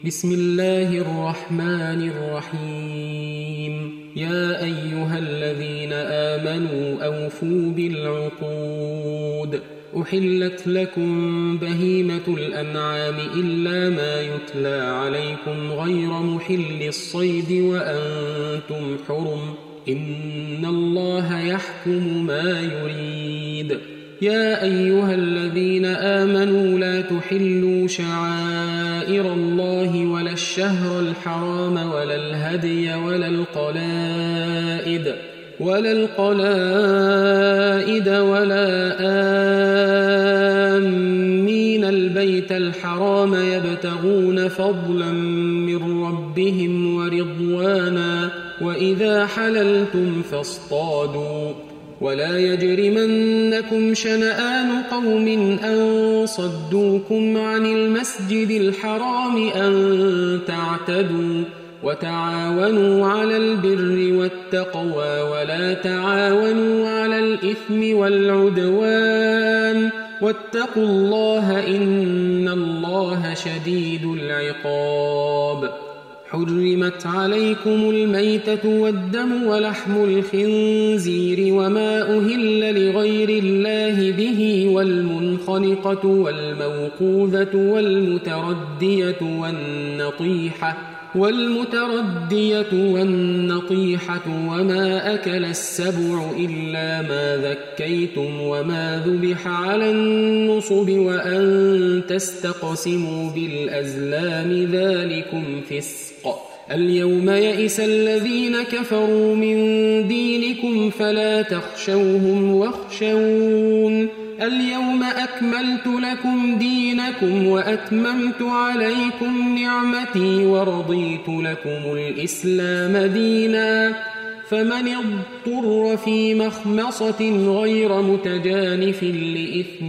بسم الله الرحمن الرحيم. يا أيها الذين آمنوا أوفوا بالعقود. أحلت لكم بهيمة الأنعام إلا ما يتلى عليكم غير محل الصيد وأنتم حرم. إن الله يحكم ما يريد. يا أيها الذين آمنوا لا تحلوا شعائر الله ولا الشهر الحرام ولا الهدي ولا القلائد ولا آمين البيت الحرام يبتغون فضلا من ربهم ورضوانا وإذا حللتم فاصطادوا. ولا يجرمنكم شنآن قوم أن صدوكم عن المسجد الحرام أن تعتدوا. وتعاونوا على البر والتقوى ولا تعاونوا على الإثم والعدوان واتقوا الله إن الله شديد العقاب. حرمت عليكم الميتة والدم ولحم الخنزير وما أهل لغير الله به والمنخنقة والموقوذة والمتردية والنطيحة وما أكل السبع إلا ما ذكيتم وما ذبح على النصب وأن تستقسموا بالأزلام ذلكم فسق. اليوم يئس الذين كفروا من دينكم فلا تخشوهم واخشون. اليوم أكملت لكم دينكم وأتممت عليكم نعمتي ورضيت لكم الإسلام دينا. فمن اضطر في مخمصة غير متجانف لإثم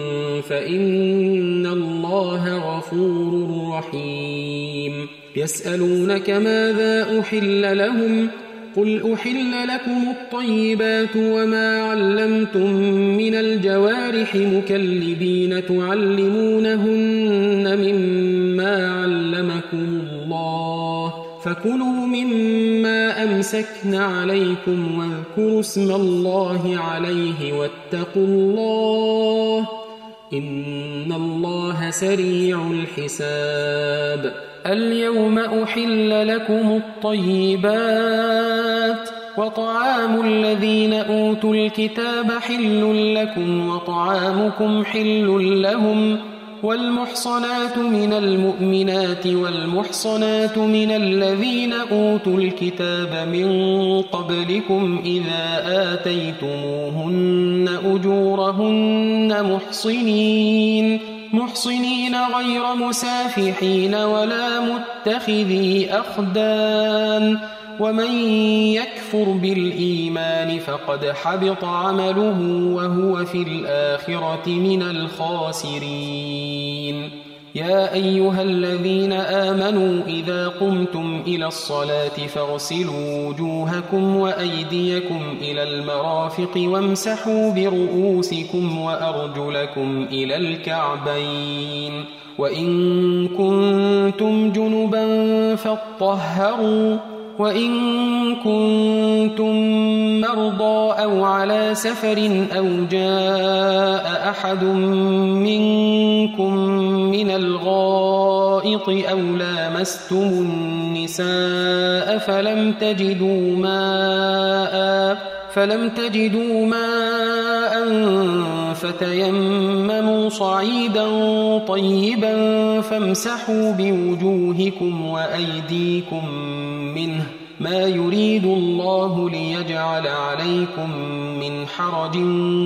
فإن الله غفور رحيم. يسألونك ماذا أحل لهم قل أحل لكم الطيبات وما علمتم من الجوارح مكلبين تعلمونهن مما علمكم الله فكلوا مما أمسكن عليكم واذكروا اسم الله عليه واتقوا الله إن الله سريع الحساب. اليوم أحل لكم الطيبات وطعام الذين أوتوا الكتاب حل لكم وطعامكم حل لهم والمحصنات من المؤمنات والمحصنات من الذين أوتوا الكتاب من قبلكم إذا آتيتموهن أجورهن محصنين غير مسافحين ولا متخذي أخدان. ومن يكفر بالإيمان فقد حبط عمله وهو في الآخرة من الخاسرين. يا أيها الذين آمنوا إذا قمتم إلى الصلاة فاغسلوا وجوهكم وأيديكم إلى المرافق وامسحوا برؤوسكم وأرجلكم إلى الكعبين وإن كنتم جنبا فاطهروا وإن كنتم مرضى أو على سفر أو جاء أحد منكم من الغائط أو لامستم النساء فلم تجدوا ماء فتيمموا صعيدا طيبا فامسحوا بوجوهكم وأيديكم منه ما يريد الله ليجعل عليكم من حرج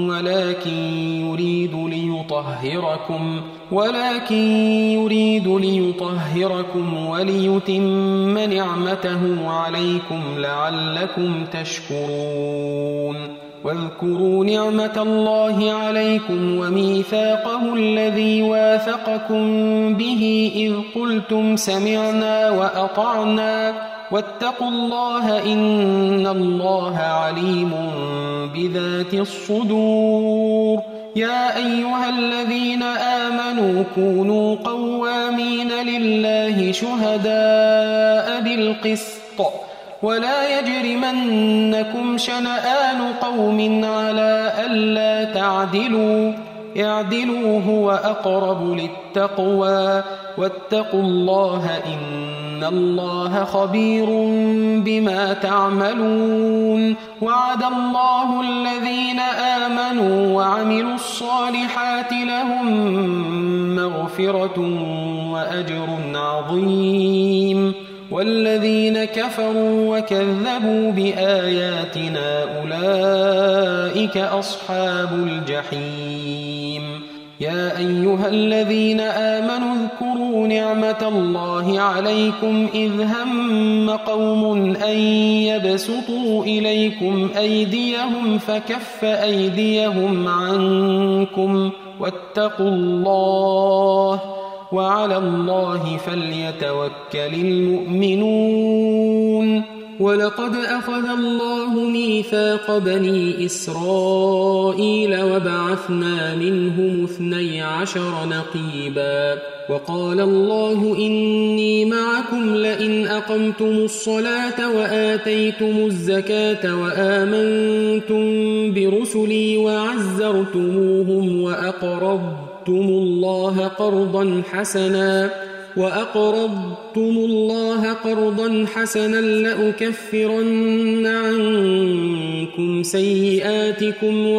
ولكن يريد ليطهركم وليتم نعمته عليكم لعلكم تشكرون. واذكروا نعمة الله عليكم وميثاقه الذي واثقكم به إذ قلتم سمعنا وأطعنا واتقوا الله إن الله عليم بذات الصدور. يا أيها الذين آمنوا كونوا قوامين لله شهداء بالقسط ولا يجرمنكم شنآن قوم على ألا تعدلوا اعدلوا هو أقرب للتقوى واتقوا الله إن الله خبير بما تعملون وعد الله الذين آمنوا وعملوا الصالحات لهم مغفرة وأجر عظيم والذين كفروا وكذبوا بآياتنا أولئك أصحاب الجحيم يا أيها الذين آمنوا اذكروا نعمة الله عليكم إذ هم قوم أن يبسطوا إليكم أيديهم فكف أيديهم عنكم واتقوا الله وعلى الله فليتوكل المؤمنون ولقد أخذ الله ميثاق بني إسرائيل وبعثنا منهم 12 نقيبا وقال الله إني معكم لئن أقمتم الصلاة وآتيتم الزكاة وآمنتم برسلي وعزرتموهم وأقرضتم الله قرضا حسنا لأكفرن عنكم سيئاتكم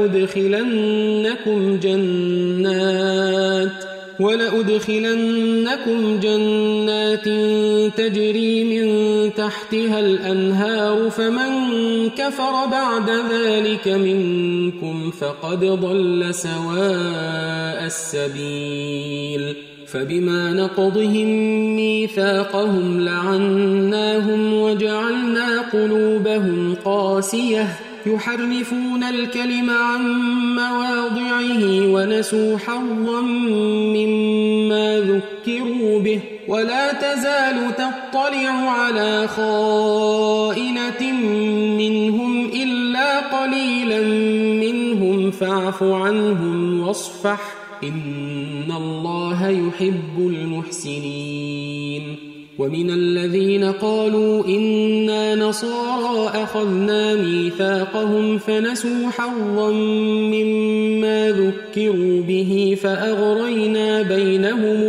ولأدخلنكم جنات تجري من تحتها الأنهار فمن كفر بعد ذلك منكم فقد ضل سواء السبيل فبما نقضهم ميثاقهم لعناهم وجعلنا قلوبهم قاسية يحرفون الكلم عن مواضعه ونسوا حظا مما ذكروا به ولا تزال تطلع على خائنة منهم إلا قليلا منهم فاعف عنهم واصفح إن الله يحب المحسنين ومن الذين قالوا إنا نصارى أخذنا ميثاقهم فنسوا حظا مما ذكروا به فأغرينا بينهم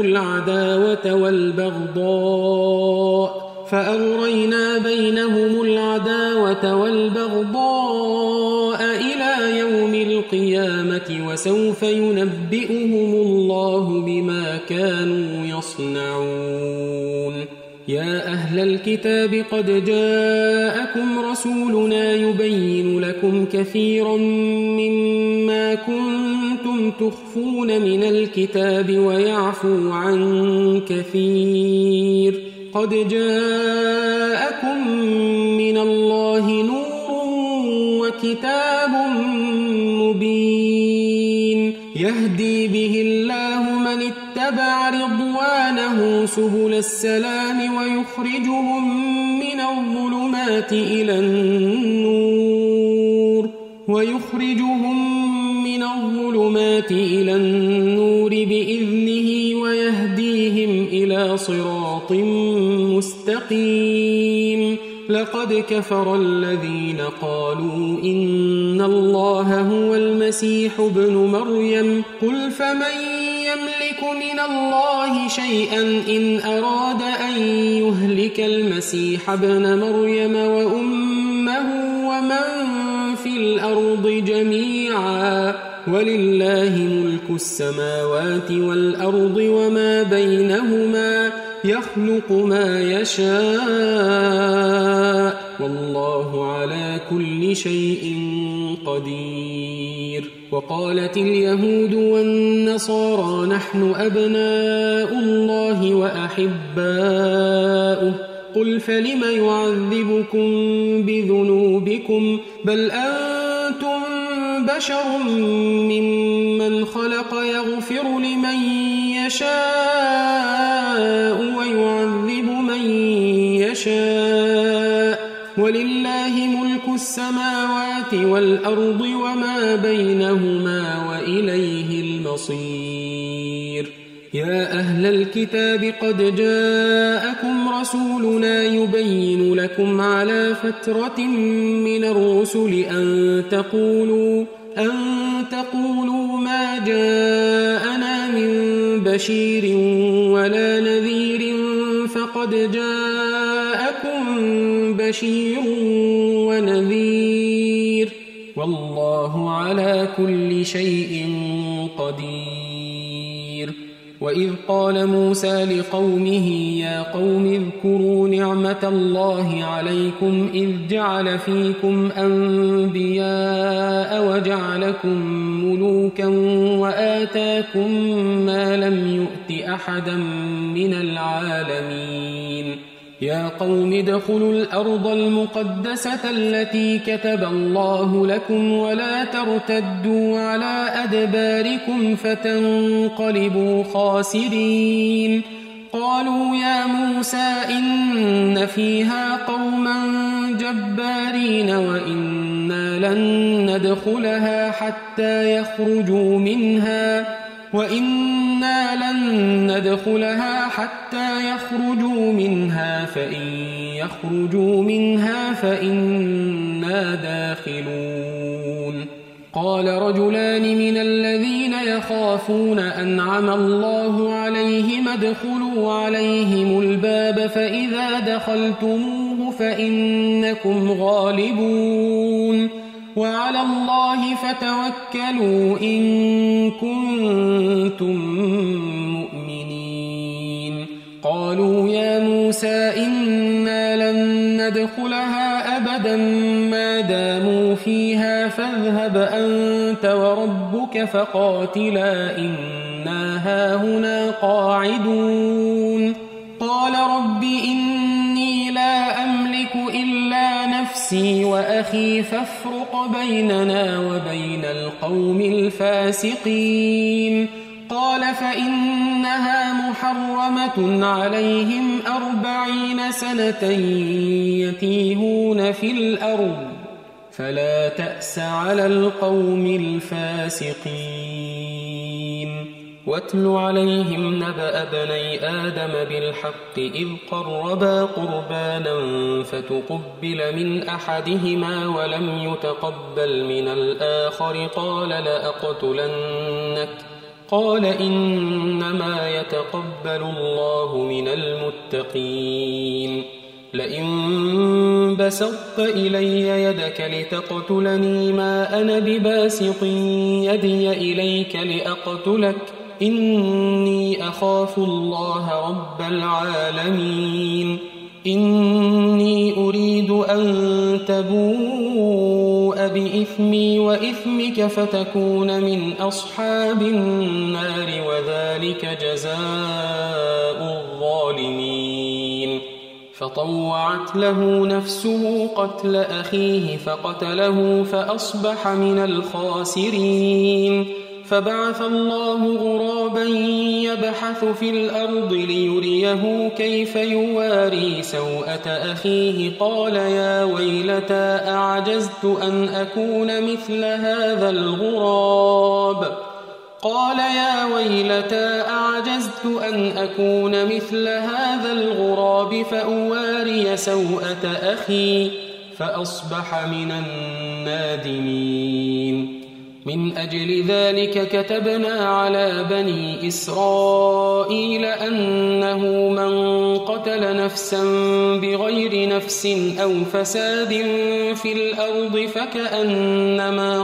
العداوة والبغضاء إلى يوم القيامة وسوف ينبئهم الله بما كانوا يصنعون يا أهل الكتاب قد جاءكم رسولنا يبين لكم كثيرا مما كنتم تخفون من الكتاب ويعفو عن كثير قد جاءكم من الله نور وكتاب مبين يهدي به الله من اتبع رضوانه سبل السلام ويخرجهم من الظلمات إلى النور بإذنه ويهديهم إلى صراط مستقيم لقد كفر الذين قالوا إن الله هو المسيح ابن مريم قل فمن يملك من الله شيئا إن أراد أن يهلك المسيح ابن مريم وأمه ومن في الأرض جميعا ولله ملك السماوات والأرض وما بينهما يخلق ما يشاء والله على كل شيء قدير وقالت اليهود والنصارى نحن أبناء الله وأحباؤه قل فلم يعذبكم بذنوبكم بل أنتم بشر ممن خلق يغفر لمن يشاء ويعذب من يشاء ولله ملك السماوات والأرض وما بينهما وإليه المصير. يا أهل الكتاب قد جاءكم رسولنا يبين لكم على فترة من الرسل أن تقولوا ما جاءنا من بشير ولا نذير فقد جاءكم بشير ونذير والله على كل شيء قدير. وإذ قال موسى لقومه يا قوم اذكروا نعمة الله عليكم إذ جعل فيكم أنبياء وجعلكم ملوكا وآتاكم ما لم يؤت أحدا من العالمين. يا قوم ادخلوا الأرض المقدسة التي كتب الله لكم ولا ترتدوا على أدباركم فتنقلبوا خاسرين. قالوا يا موسى إن فيها قوما جبارين وإنا لن ندخلها حتى يخرجوا منها فإن يخرجوا منها فإنا داخلون. قال رجلان من الذين يخافون أنعم الله عليهم ادخلوا عليهم الباب فإذا دخلتموه فإنكم غالبون وعلى الله فتوكلوا إن كنتم مؤمنين. قالوا يا موسى إنا لن ندخلها أبدا ما داموا فيها فاذهب أنت وربك فقاتلا إنا هاهنا قاعدون. قال رب إني لا أملك إلا نفسي وأخي فافرق بيننا وبين القوم الفاسقين. قال فإنها محرمة عليهم 40 سنة يتيهون في الأرض فلا تأس على القوم الفاسقين. واتل عليهم نبأ بني آدم بالحق إذ قربا قربانا فتقبل من أحدهما ولم يتقبل من الآخر قال لأقتلنك قال إنما يتقبل الله من المتقين. لئن بسطت إلي يدك لتقتلني ما أنا بباسط يدي إليك لأقتلك إني أخاف الله رب العالمين. إني أريد أن تبوء بإثمي وإثمك فتكون من أصحاب النار وذلك جزاء الظالمين. فطوعت له نفسه قتل أخيه فقتله فأصبح من الخاسرين. فبعث الله غرابا يبحث في الأرض ليريه كيف يواري سوءة أخيه قال يا ويلتى أعجزت أن أكون مثل هذا الغراب فأواري سوءة أخي فأصبح من النادمين. من أجل ذلك كتبنا على بني إسرائيل أنه من قتل نفسا بغير نفس أو فساد في الأرض فكأنما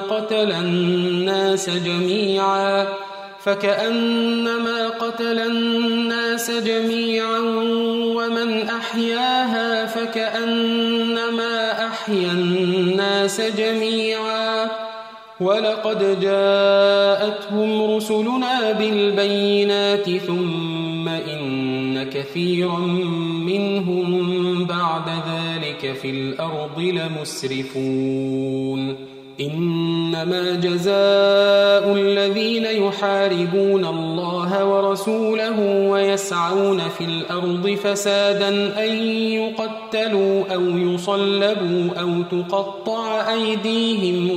قتل الناس جميعا ومن أحياها فكأنما أحيا الناس جميعا. ولقد جاءتهم رسلنا بالبينات ثم إن كثيرا منهم بعد ذلك في الأرض لمسرفون. إنما جزاء الذين يحاربون الله ورسوله ويسعون يسعون في الأرض فسادا أن يقتلوا أو يصلبوا أو تقطع أيديهم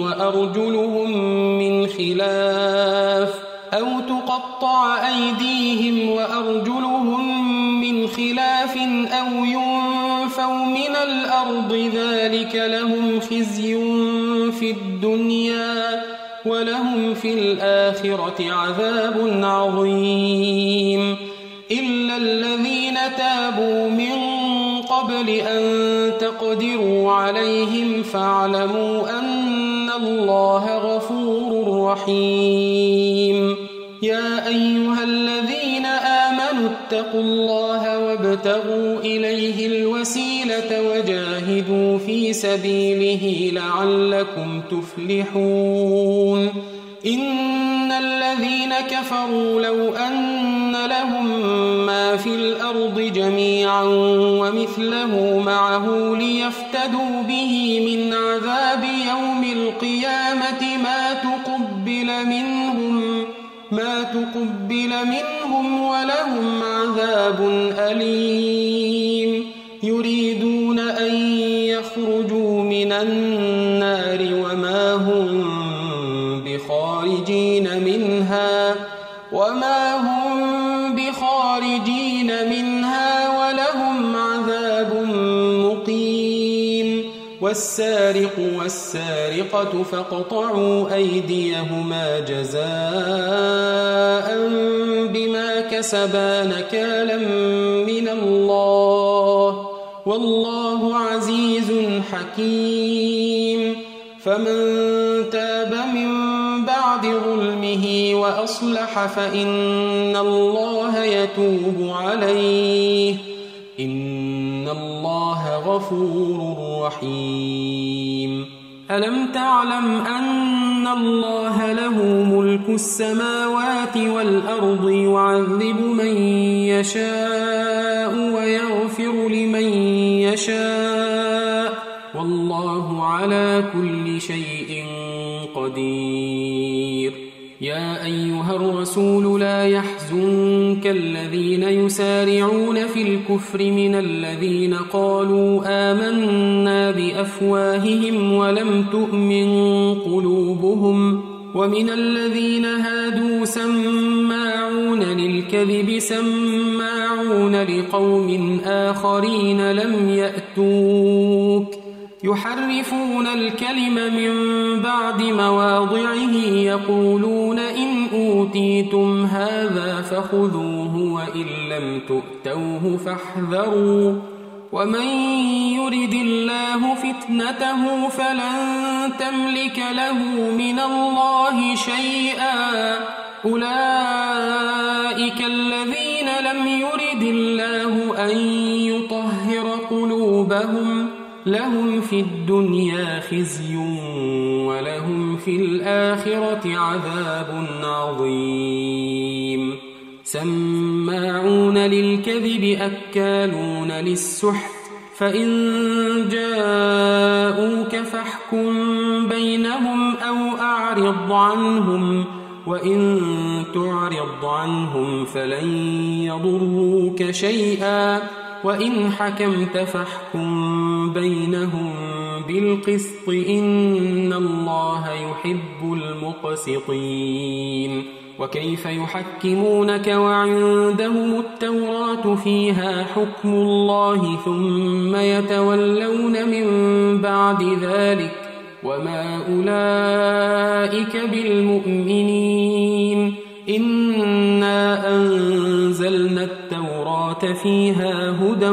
وأرجلهم من خلاف أو ينفوا من الأرض ذلك لهم خزي في الدنيا ولهم في الآخرة عذاب عظيم إلا الذين تابوا من قبل أن تقدروا عليهم فاعلموا أن الله غفور رحيم يا أيها الذين آمنوا اتقوا الله وابتغوا إليه الوسيلة وجاهدوا في سبيله لعلكم تفلحون إن الذين كفروا لو أن لهم ما في الأرض جميعا ومثله معه ليفتدوا به من عذاب يوم القيامة ما تقبل منهم ولهم عذاب أليم يريدون أن يخرجوا من النار وما هم بخارجين منها ولهم عذاب مقيم والسارق والسارقة فاقطعوا أيديهما جزاء بما كسبا نكالا من الله والله عزيز حكيم فمن تاب من بعد ظلمه وأصلح فإن الله يتوب عليه إن الله غفور رحيم ألم تعلم أن الله له ملك السماوات والأرض يعذب من يشاء ويغفر لمن يشاء والله على كل شيء قدير يا أيها الرسول لا يحزنك الذين يسارعون في الكفر من الذين قالوا آمنا بأفواههم ولم تؤمن قلوبهم ومن الذين هادوا سماعون للكذب سماعون لقوم آخرين لم يأتوك يحرفون الكلم من بعد مواضعه يقولون إن أوتيتم هذا فخذوه وإن لم تؤتوه فاحذروا ومن يرد الله فتنته فلن تملك له من الله شيئا أولئك الذين لم يرد الله أن يطهر قلوبهم لهم في الدنيا خزي ولهم في الآخرة عذاب عظيم سماعون للكذب أكالون للسحت فإن جاءوك فاحكم بينهم أو أعرض عنهم وإن تعرض عنهم فلن يضروك شيئا وإن حكمت فاحكم بينهم بالقسط إن الله يحب المقسطين وكيف يحكمونك وعندهم التوراة فيها حكم الله ثم يتولون من بعد ذلك وما أولئك بالمؤمنين إنا أنزلنا التوراة فيها هدى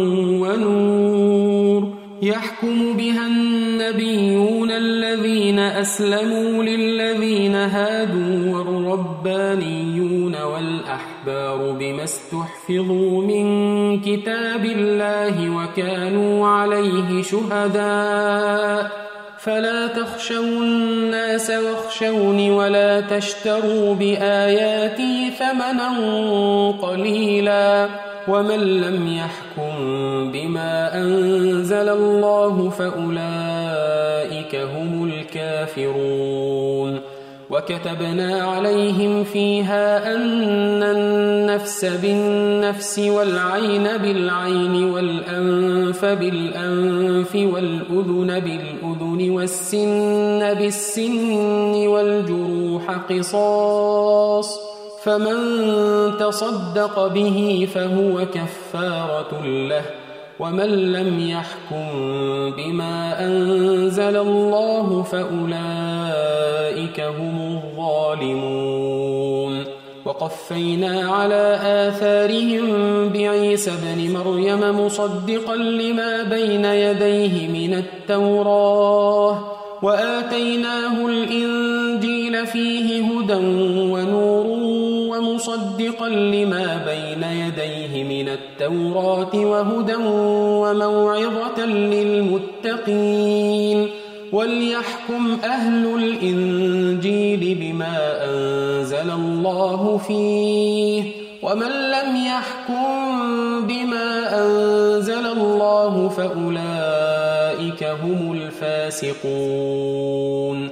ونور يحكم بها النبيون الذين أسلموا للذين هادوا والربانيون والأحبار بما استحفظوا من كتاب الله وكانوا عليه شهداء فلا تخشوا الناس واخشوني ولا تشتروا بآياتي ثمنا قليلا ومن لم يحكم بما أنزل الله فأولئك هم الكافرون وكتبنا عليهم فيها أن النفس بالنفس والعين بالعين والأنف بالأنف والأذن بالأذن والسن بالسن والجروح قصاص، فمن تصدق به فهو كفارة له، ومن لم يحكم بما أنزل الله فأولئك هم الظالمون. وقفينا على آثارهم بعيسى ابن مريم مصدقا لما بين يديه من التوراة، وآتيناه الإنجيل فيه هدى ونور ومصدقا لما بين يديه من التوراة وهدى وموعظة للمتقين. وليحكم أهل الإنجيل بما أنزل الله فيه، ومن لم يحكم بما أنزل الله فأولئك هم الفاسقون.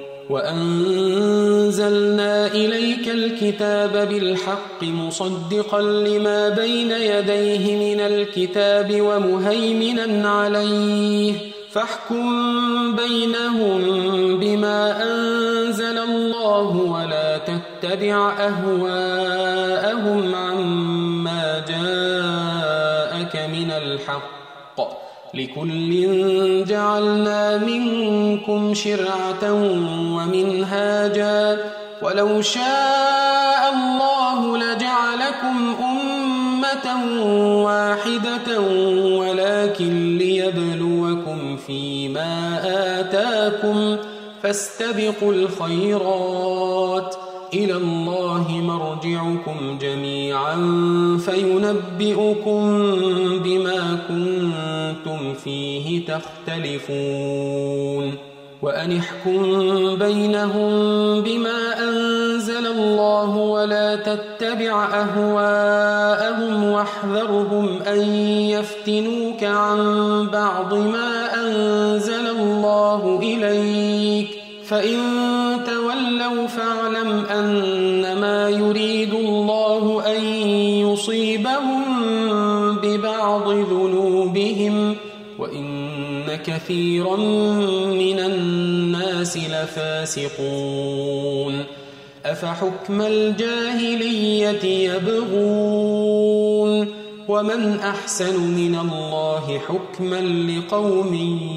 وأنزلنا إليك الكتاب بالحق مصدقا لما بين يديه من الكتاب ومهيمنا عليه، فاحكم بينهم بما أنزل الله ولا تتبع أهواءهم عما جاءك من الحق، لكل جعلنا منكم شرعة ومنهاجا، ولو شاء الله لجعلكم أمة واحدة ولكن ليبلوكم فيما آتاكم، فاستبقوا الخيرات، إلى الله مرجعكم جميعا فينبئكم بما كنتم فيه تختلفون. وأن احكم بينهم بما أنزل الله ولا تتبع أهواءهم واحذرهم أن يفتنوك عن بعض ما أنزل الله إليك، فإن تولوا فاعلم أنما يريد الله أن يصيبهم ببعض ذنوبهم، وإن كثيرا من الناس لفاسقون. أفحكم الجاهلية يبغون، ومن أحسن من الله حكما لقوم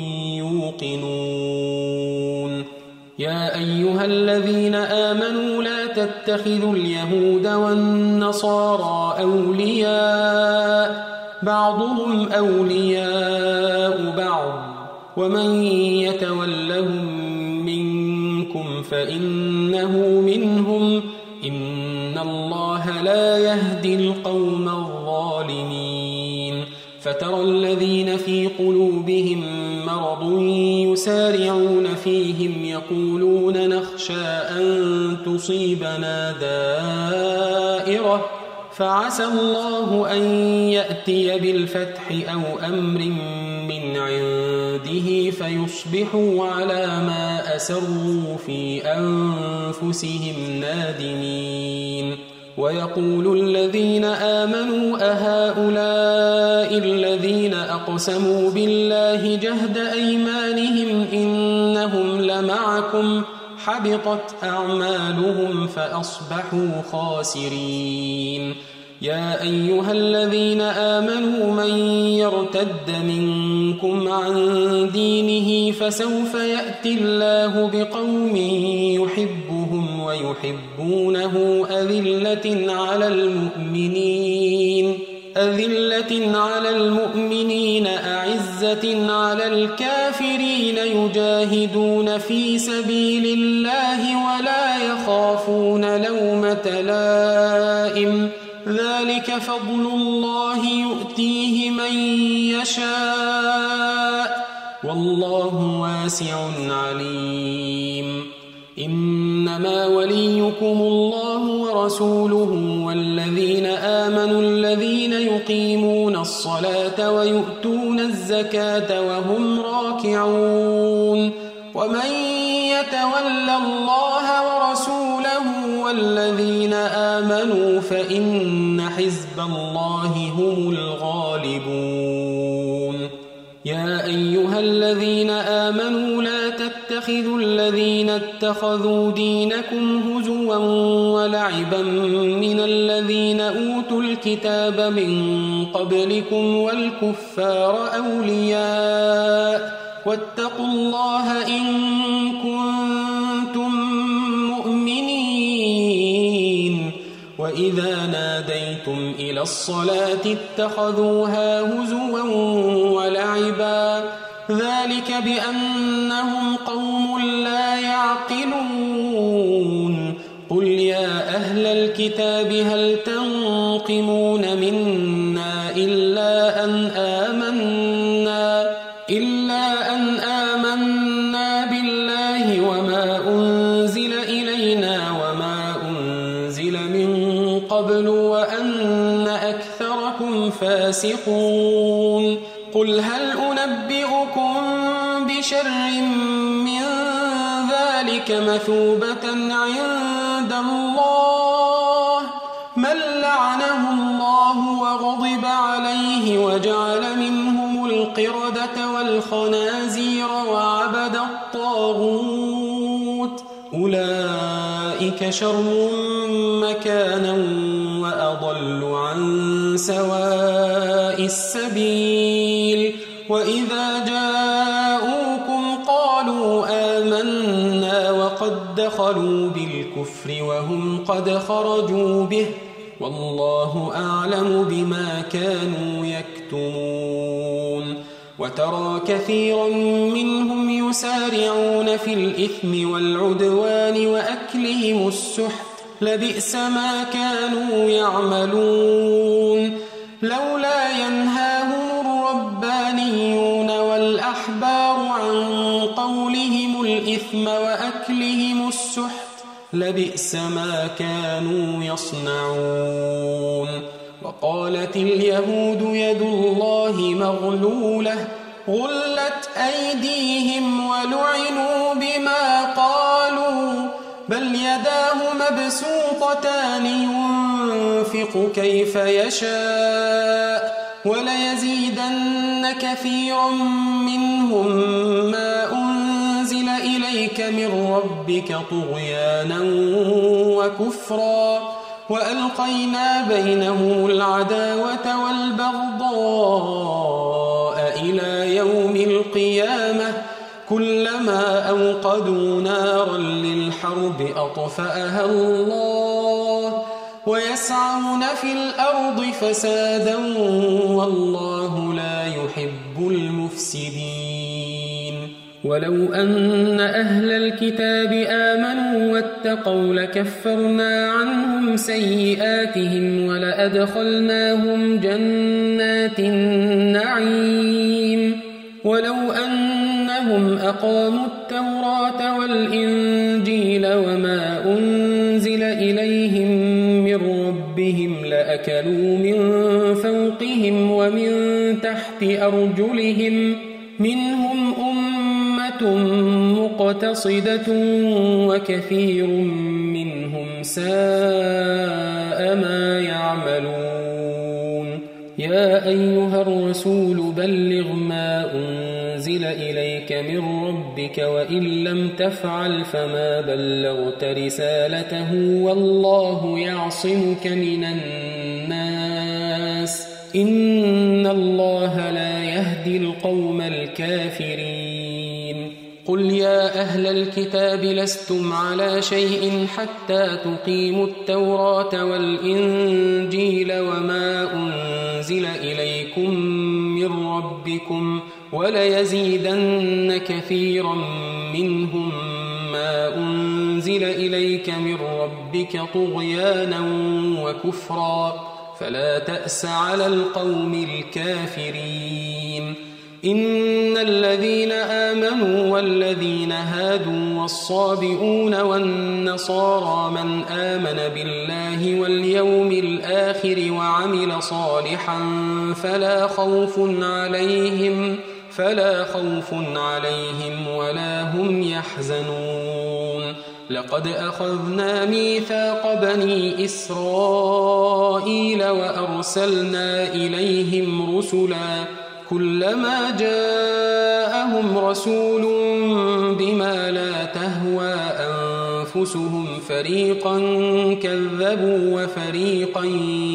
يوقنون. يا أيها الذين آمنوا لا تتخذوا اليهود والنصارى أولياء، بعضهم أولياء بعض، ومن يتولهم منكم فإنه منهم، إن الله لا يهدي القوم الظالمين. فترى الذين في قلوبهم مرض يسارعون فيهم يقولون نخشى أن تصيبنا دائرة، فعسى الله أن يأتي بالفتح أو أمر من عنده فيصبحوا على ما أسروا في أنفسهم نادمين. ويقول الذين آمنوا أهؤلاء الذين أقسموا بالله جهد أيمانهم إنهم لمعكم، حبطت أعمالهم فأصبحوا خاسرين. يا أيها الذين آمنوا من يرتد منكم عن دينه فسوف يأتي الله بقوم يحبهم ويحبونه أذلة على المؤمنين أعزة على الكافرين يجاهدون في سبيل الله ولا يخافون لومة لائم، ذلك فضل الله يؤتيه من يشاء والله واسع عليم. إنما وليكم الله ورسوله والذين آمنوا الذين يقيمون الصلاة ويؤتون الزكاة وهم راكعون. ومن يتول الله ورسوله والذين آمنوا فإن حزب الله هم الغالبون. يا أيها الذين آمنوا لا تتخذوا الذين اتخذوا دينكم هزوا ولعبا من الذين أوتوا الكتاب من قبلكم والكفار أولياء واتقوا الله إن كنتم مؤمنين. وإذا ناديتم إلى الصلاة اتخذوها هزوا ولعبا ذلك بأنهم قوم لا يعقلون. قل يا أهل الكتاب هل تنقمون منا إلا أن آمنا بالله وما أنزل إلينا وما أنزل من قبل وأن أكثركم فاسقون. قل هل أنبئكم بشر من ذلك مثوبة عند الله من لعنه الله وغضب عليه وجعل منهم القردة والخنازير وعبد الطاغوت أولئك شر مكانا وأضل عن سواء السبيل. وإذا جاءوكم قالوا آمنا وقد دخلوا بالكفر وهم قد خرجوا به والله أعلم بما كانوا يكتمون. وترى كثيرا منهم يسارعون في الإثم والعدوان وأكلهم السحت لبئس ما كانوا يعملون. لولا ينهاهم الربانيون والأحبار عن قولهم الإثم وأكلهم السحت لبئس ما كانوا يصنعون. وقالت اليهود يد الله مغلولة غلت أيديهم ولعنوا بما قالوا بل يداه مبسوطتان ينفق كيف يشاء وليزيدن كثيرا منهم ما أنزل إليك من ربك طغيانا وكفرا وألقينا بينهم العداوة والبغضاء إلى يوم القيامة كلما أوقدوا نارا للحرب أطفأها الله ويسعون في الأرض فسادا والله لا يحب المفسدين. ولو أن أهل الكتاب آمنوا واتقوا لكفرنا عنهم سيئاتهم ولأدخلناهم جنات النعيم. ولو أنهم أقاموا التوراة والإنجيل وما أنزل إليهم من ربهم لأكلوا من فوقهم ومن تحت أرجلهم منهم أمة مقتصدة وكثير منهم ساء ما يعملون. يا أيها الرسول بلغ ما أنزل إليك من ربك وإن لم تفعل فما بلغت رسالته والله يعصمك من الناس إن الله لا يهدي القوم الكافرين. قل يا أهل الكتاب لستم على شيء حتى تقيموا التوراة والإنجيل وما أنزل إليكم من ربكم وليزيدن كثيرا منهم ما أنزل إليك من ربك طغيانا وكفرا فلا تأس على القوم الكافرين. إن الذين آمنوا والذين هادوا والصابئون والنصارى من آمن بالله واليوم الآخر وعمل صالحا فلا خوف عليهم ولا هم يحزنون. لقد أخذنا ميثاق بني إسرائيل وأرسلنا إليهم رسلا كلما جاءهم رسول بما لا تهوى أنفسهم فريقا كذبوا وفريقا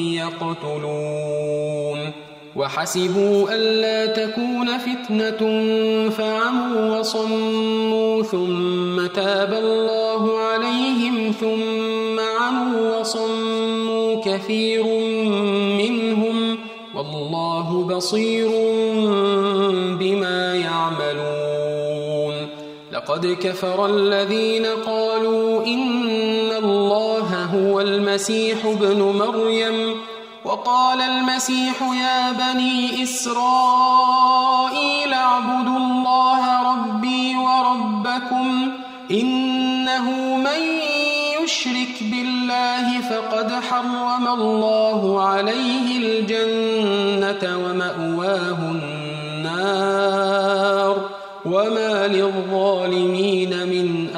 يقتلون وحسبوا ألا تكون فتنة فعموا وصموا ثم تاب الله عليهم ثم عموا وصموا كثير منهم والله بصير بما يعملون لقد كفر الذين قالوا إن الله هو المسيح ابن مريم وقال المسيح يا بني إسرائيل اعبدوا الله ربي وربكم إنه من يشرك بالله فقد حرم الله عليه الجنة ومأواه النار وما للظالمين من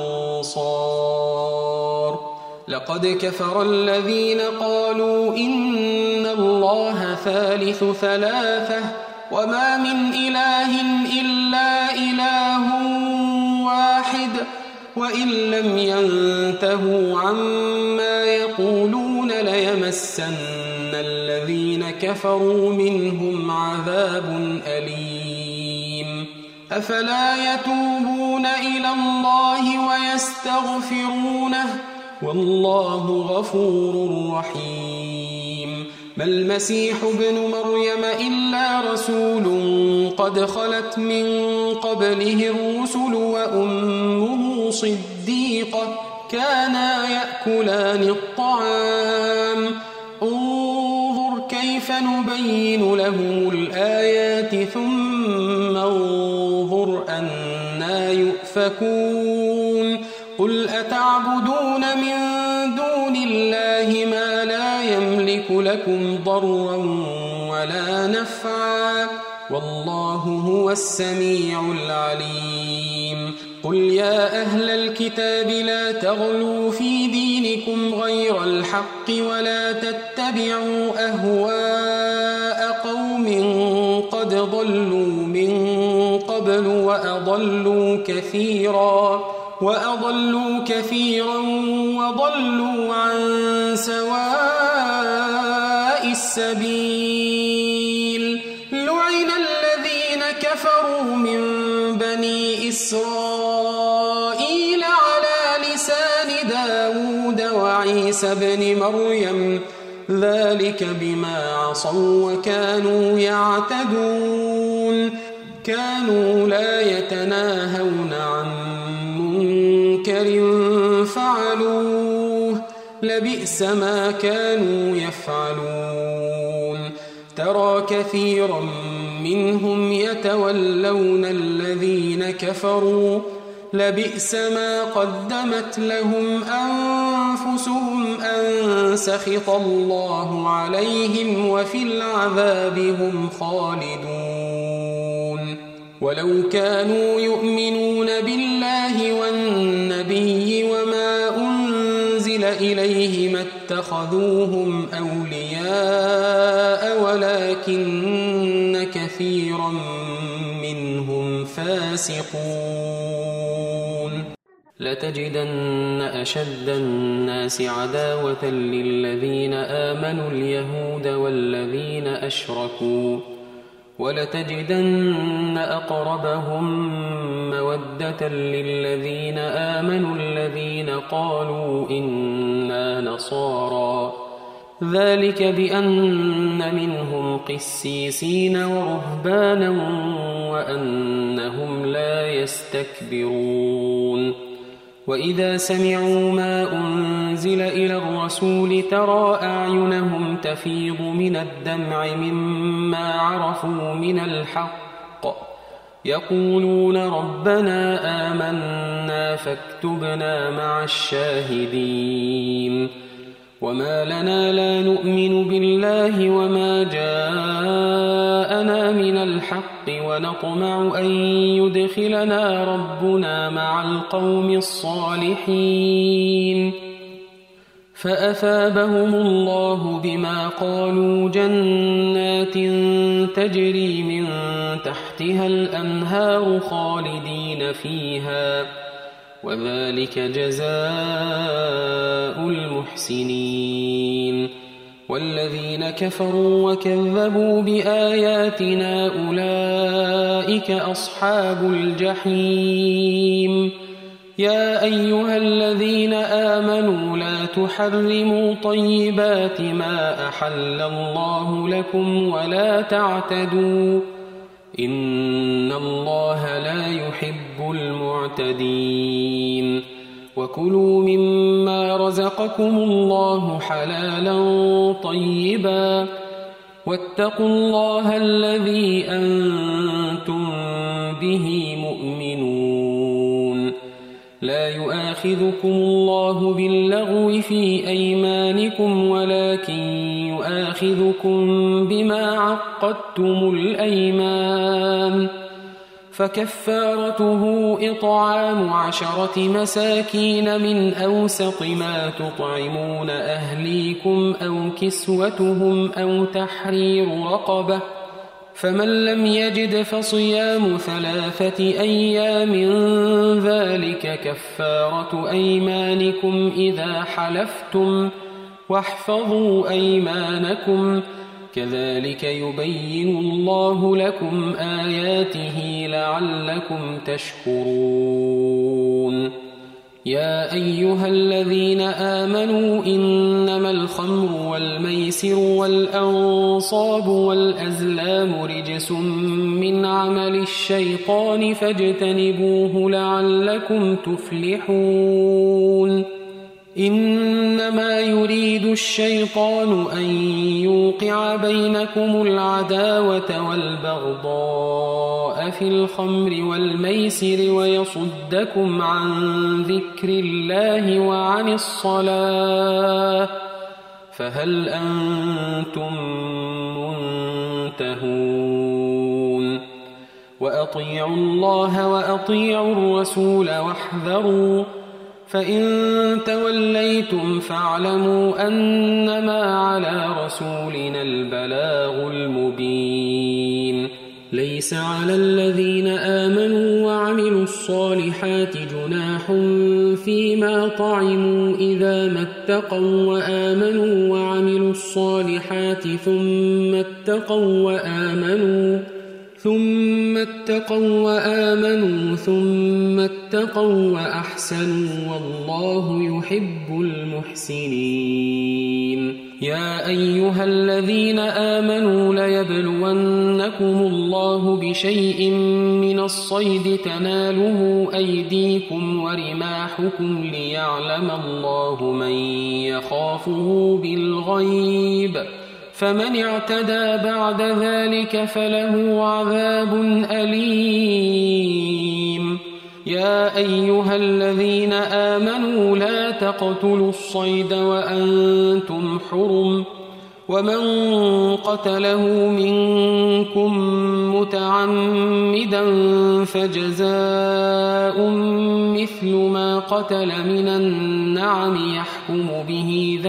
أنصار لقد كفر الذين قالوا إن الله ثالث ثلاثة وما من إله إلا إله واحد وإن لم ينتهوا عما يقولون ليمسن الذين كفروا منهم عذاب أليم أفلا يتوبون إلى الله ويستغفرونه والله غفور رحيم ما المسيح ابن مريم إلا رسول قد خلت من قبله الرسل وأمه صديقة كانا يأكلان الطعام انظر كيف نبين لهم الآيات ثم انظر أنى يؤفكون قل أتعبدون من دون الله ما لا يملك لكم ضرا ولا نفعا والله هو السميع العليم قل يا أهل الكتاب لا تغلوا في دينكم غير الحق ولا تتبعوا أهواء قوم قد ضلوا من قبل وأضلوا كثيرا وضلوا عن سواء السبيل لعن الذين كفروا من بني إسرائيل على لسان داود وعيسى بن مريم ذلك بما عصوا وكانوا يعتدون كانوا لا يتناهون عن منكر فعلوه لبئس ما كانوا يفعلون ترى كثيرا منهم يتولون الذين كفروا لبئس ما قدمت لهم أنفسهم أن سخط الله عليهم وفي العذاب هم خالدون ولو كانوا يؤمنون بالله والنبي وما أنزل إليه ما اتخذوهم أولياء ولكن كثيرا منهم فاسقون لتجدن أشد الناس عداوة للذين آمنوا اليهود والذين أشركوا ولتجدن أقربهم مودة للذين آمنوا الذين قالوا إنا نصارى ذلك بأن منهم قسيسين ورهبانا وأنهم لا يستكبرون وإذا سمعوا ما أنزل إلى الرسول ترى أعينهم تفيض من الدمع مما عرفوا من الحق يقولون ربنا آمنا فاكتبنا مع الشاهدين وما لنا لا نؤمن بالله وما جاءنا من الحق ونطمع أن يدخلنا ربنا مع القوم الصالحين فأثابهم الله بما قالوا جنات تجري من تحتها الأنهار خالدين فيها وذلك جزاء المحسنين والذين كفروا وكذبوا بآياتنا أولئك أصحاب الجحيم يا أيها الذين آمنوا لا تحرموا طيبات ما أحل الله لكم ولا تعتدوا إن الله لا يحب المعتدين وكلوا مما رزقكم الله حلالا طيبا واتقوا الله الذي أنتم به مؤمنون لا يؤاخذكم الله باللغو في أيمانكم ولكن يؤاخذكم بما عقدتم الأيمان فكفارته إطعام 10 مساكين من أوسط ما تطعمون أهليكم أو كسوتهم أو تحرير رقبة فمن لم يجد فصيام 3 أيام ذلك كفارة أيمانكم إذا حلفتم واحفظوا أيمانكم كذلك يبين الله لكم آياته لعلكم تشكرون يا أيها الذين آمنوا إنما الخمر والميسر والأنصاب والأزلام رجس من عمل الشيطان فاجتنبوه لعلكم تفلحون إنما يريد الشيطان أن يوقع بينكم العداوة والبغضاء في الخمر والميسر ويصدكم عن ذكر الله وعن الصلاة فهل أنتم منتهون وأطيعوا الله وأطيعوا الرسول واحذروا فإن توليتم فاعلموا أنما على رسولنا البلاغ المبين ليس على الذين آمنوا وعملوا الصالحات جناح فيما طعموا إذا ما اتقوا وآمنوا وعملوا الصالحات ثم اتقوا وأحسنوا والله يحب المحسنين يا أيها الذين آمنوا ليبلونكم الله بشيء من الصيد تناله أيديكم ورماحكم ليعلم الله من يخافه بالغيب فمن اعتدى بعد ذلك فله عذاب أليم يا أيها الذين آمنوا لا تقتلوا الصيد وأنتم حرم ومن قتله منكم متعمدا فجزاء مثل ما قتل من النعم يحكم به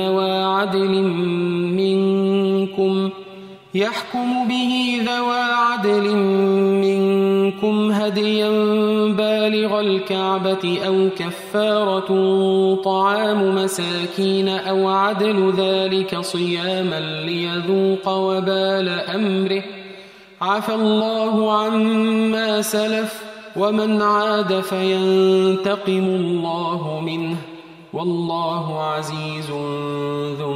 ذوى عدل منكم هديا بالغ الكعبة أو كفارة طعام مساكين أو عدل ذلك صياما ليذوق وبال أمره عفى الله عما سلف ومن عاد فينتقم الله منه والله عزيز ذو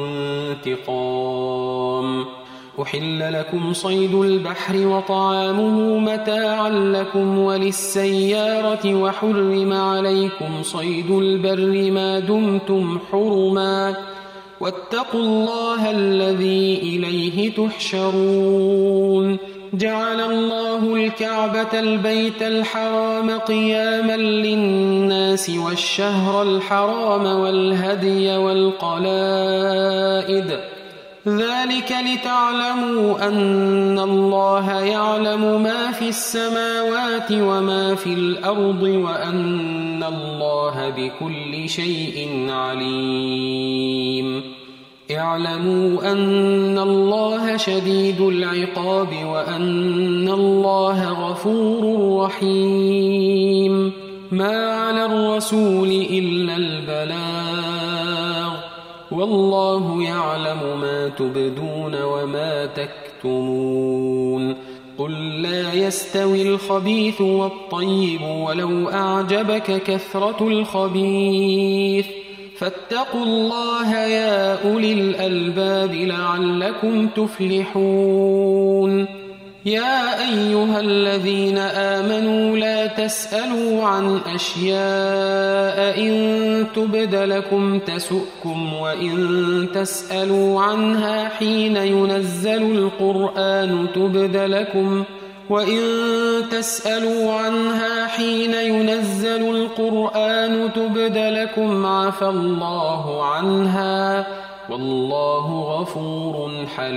انتقام أحل لكم صيد البحر وطعامه متاعا لكم وللسيارة وحرم عليكم صيد البر ما دمتم حرما واتقوا الله الذي إليه تحشرون جعل الله الكعبة البيت الحرام قياما للناس والشهر الحرام والهدي والقلائد ذلك لتعلموا أن الله يعلم ما في السماوات وما في الأرض وأن الله بكل شيء عليم اعلموا أن الله شديد العقاب وأن الله غفور رحيم ما على الرسول إلا البلاغ والله يعلم ما تبدون وما تكتمون قل لا يستوي الخبيث والطيب ولو أعجبك كثرة الخبيث فاتقوا الله يا أولي الألباب لعلكم تفلحون يا أيها الذين آمنوا لا تسألوا عن أشياء إن تبد لكم تسؤكم وإن تسألوا عنها حين ينزل القرآن تبد لكم وإن تسألوا عنها حين ينزل القرآن تبد لكم عفى الله عنها والله غفور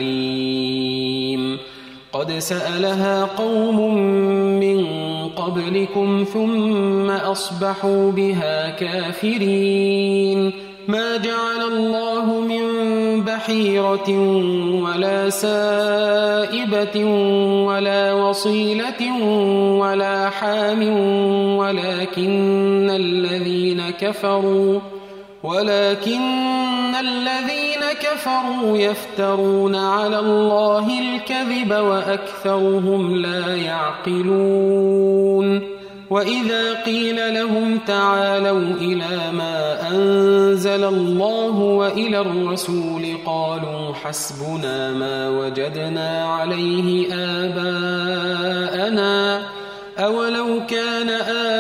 حليم قد سألها قوم من قبلكم ثم أصبحوا بها كافرين ما جعل الله من بحيرة ولا سائبة ولا وصيلة ولا حام ولكن الذين كفروا يفترون على الله الكذب وأكثرهم لا يعقلون وإذا قيل لهم تعالوا إلى ما أنزل الله وإلى الرسول قالوا حسبنا ما وجدنا عليه آباءنا أولو كان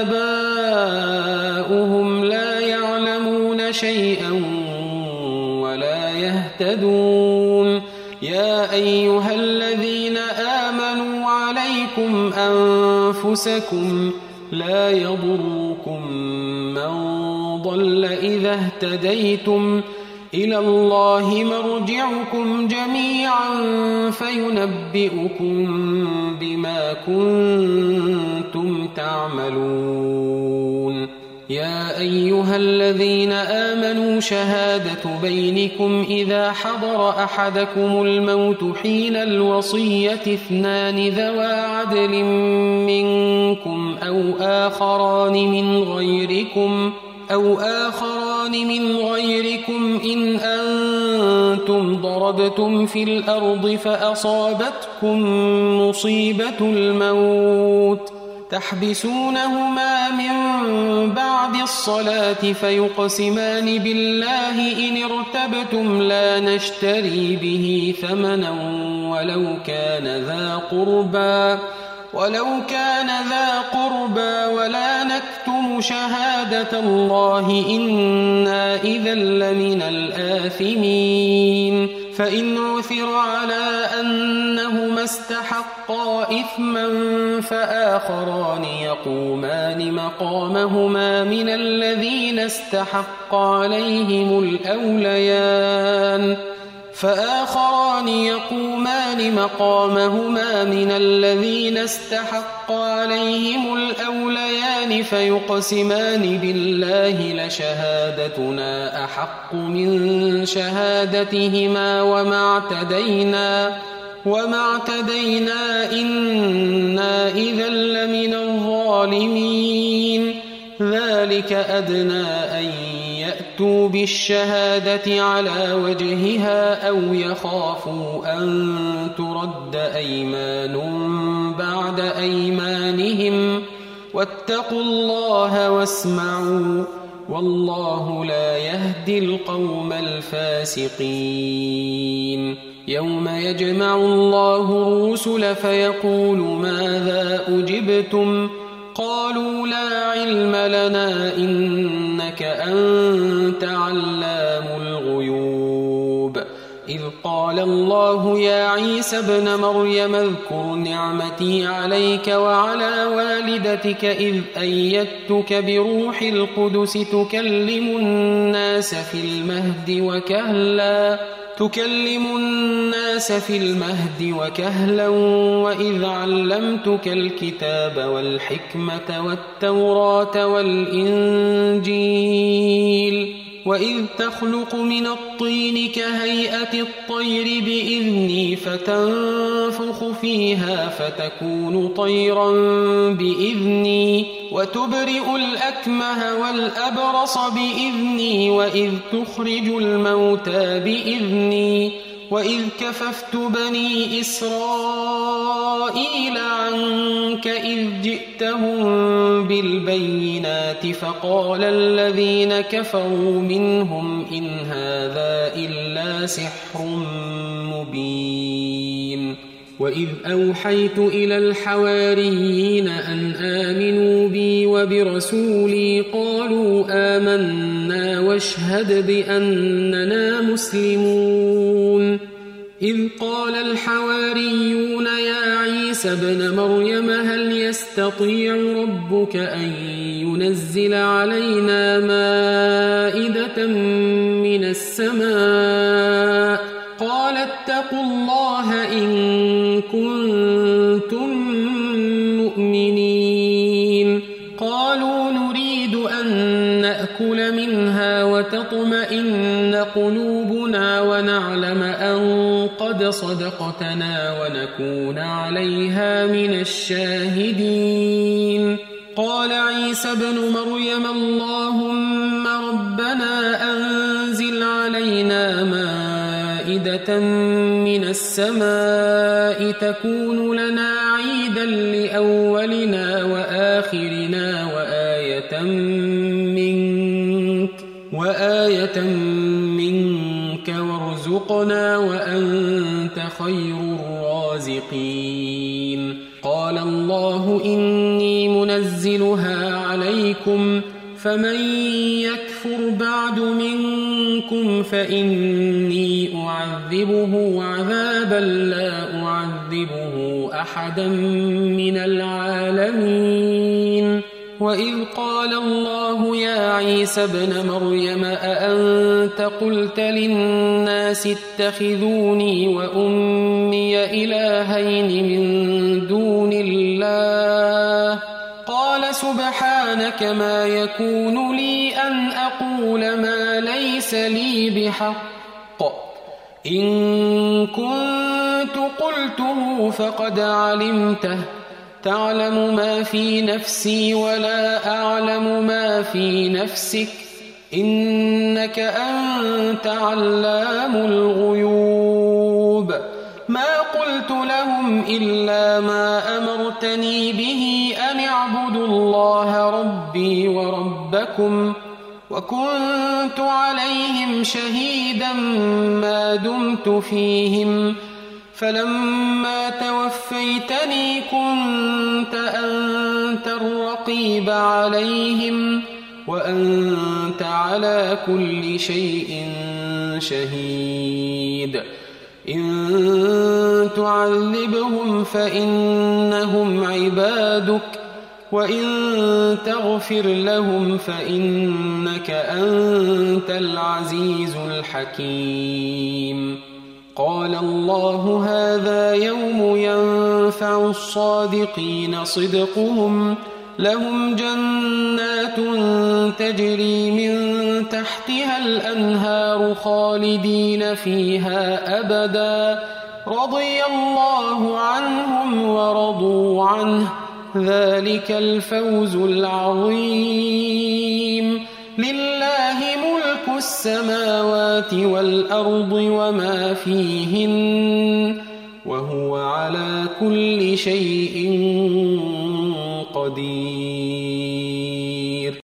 آباؤهم لا يعلمون شيئا ولا يهتدون يا أيها الذين آمنوا عليكم أنفسكم لا يضركم من ضل إذا اهتديتم إلى الله مرجعكم جميعا فينبئكم بما كنتم تعملون يا أيها الذين آمنوا شهادة بينكم إذا حضر أحدكم الموت حين الوصية 2 ذوى عدل منكم أو آخران من غيركم إن أنتم ضربتم في الأرض فأصابتكم مصيبة الموت تحبسونهما من بعد الصلاة فيقسمان بالله إن ارتبتم لا نشتري به ثمنا ولو كان ذا قربى ولا نكتم شهادة الله إنا إذا لمن الآثمين فإن عثر على أنهما استحقا إثما فآخران يقومان مقامهما من الذين استحق عليهم الأوليان فيقسمان بالله لشهادتنا أحق من شهادتهما وما اعتدينا إنا إذا لمن الظالمين ذلك أدنى أن يأتوا بالشهادة على وجهها أو يخافوا أن ترد أيمان بعد أيمانهم واتقوا الله واسمعوا والله لا يهدي القوم الفاسقين يوم يجمع الله الرسل فيقول ماذا أجبتم قالوا لا علم لنا إنك أنت علام الغيوب إذ قال الله يا عيسى ابن مريم اذكر نعمتي عليك وعلى والدتك إذ أيدتك بروح القدس تكلم الناس في المهد وكهلا وإذ علمتك الكتاب والحكمة والتوراة والإنجيل وإذ تخلق من الطين كهيئة الطير بإذني فتنفخ فيها فتكون طيرا بإذني وتبرئ الأكمه والأبرص بإذني وإذ تخرج الموتى بإذني وإذ كففت بني إسرائيل عنك إذ جئتهم بالبينات فقال الذين كفروا منهم إن هذا إلا سحر مبين وإذ أوحيت إلى الحواريين أن آمنوا بي وبرسولي قالوا آمنا واشهد بأننا مسلمون إذ قال الحواريون يا عيسى ابن مريم هل يستطيع ربك أن ينزل علينا مائدة من السماء قال اتقوا الله إن كنتم مؤمنين قالوا نريد أن نأكل منها وتطمئن قلوبنا ونعلم أن قد صدقتنا ونكون عليها من الشاهدين قال عيسى ابن مريم اللهم ربنا أنزل علينا مائدة من السماء تكون لنا عيدا لأولنا وآخرنا وآية منك وارزقنا وأنت خير الرازقين قال الله إني منزلها عليكم فمن يكفر بعد منكم فإني أعذبه عذابا لا أعذبه أحدا من العالمين وإذ قال الله يا عيسى ابن مريم أأنت قلت للناس اتخذوني وأمي إلهين من دون الله قال سبحانك ما يكون لي أن أقول ما ليس لي بحق إن كنت قلته فقد علمته تعلم ما في نفسي ولا أعلم ما في نفسك إنك أنت علام الغيوب ما قلت لهم إلا ما أمرتني به أن اعبدوا الله ربي وربكم وكنت عليهم شهيدا ما دمت فيهم فلما توفيتني كنت أنت الرقيب عليهم وأنت على كل شيء شهيد إن تعذبهم فإنهم عبادك وإن تغفر لهم فإنك أنت العزيز الحكيم قال الله هذا يوم ينفع الصادقين صدقهم لهم جنات تجري من تحتها الأنهار خالدين فيها أبدا رضي الله عنهم ورضوا عنه ذلك الفوز العظيم لله ملك السماوات والأرض وما فيهن وهو على كل شيء قدير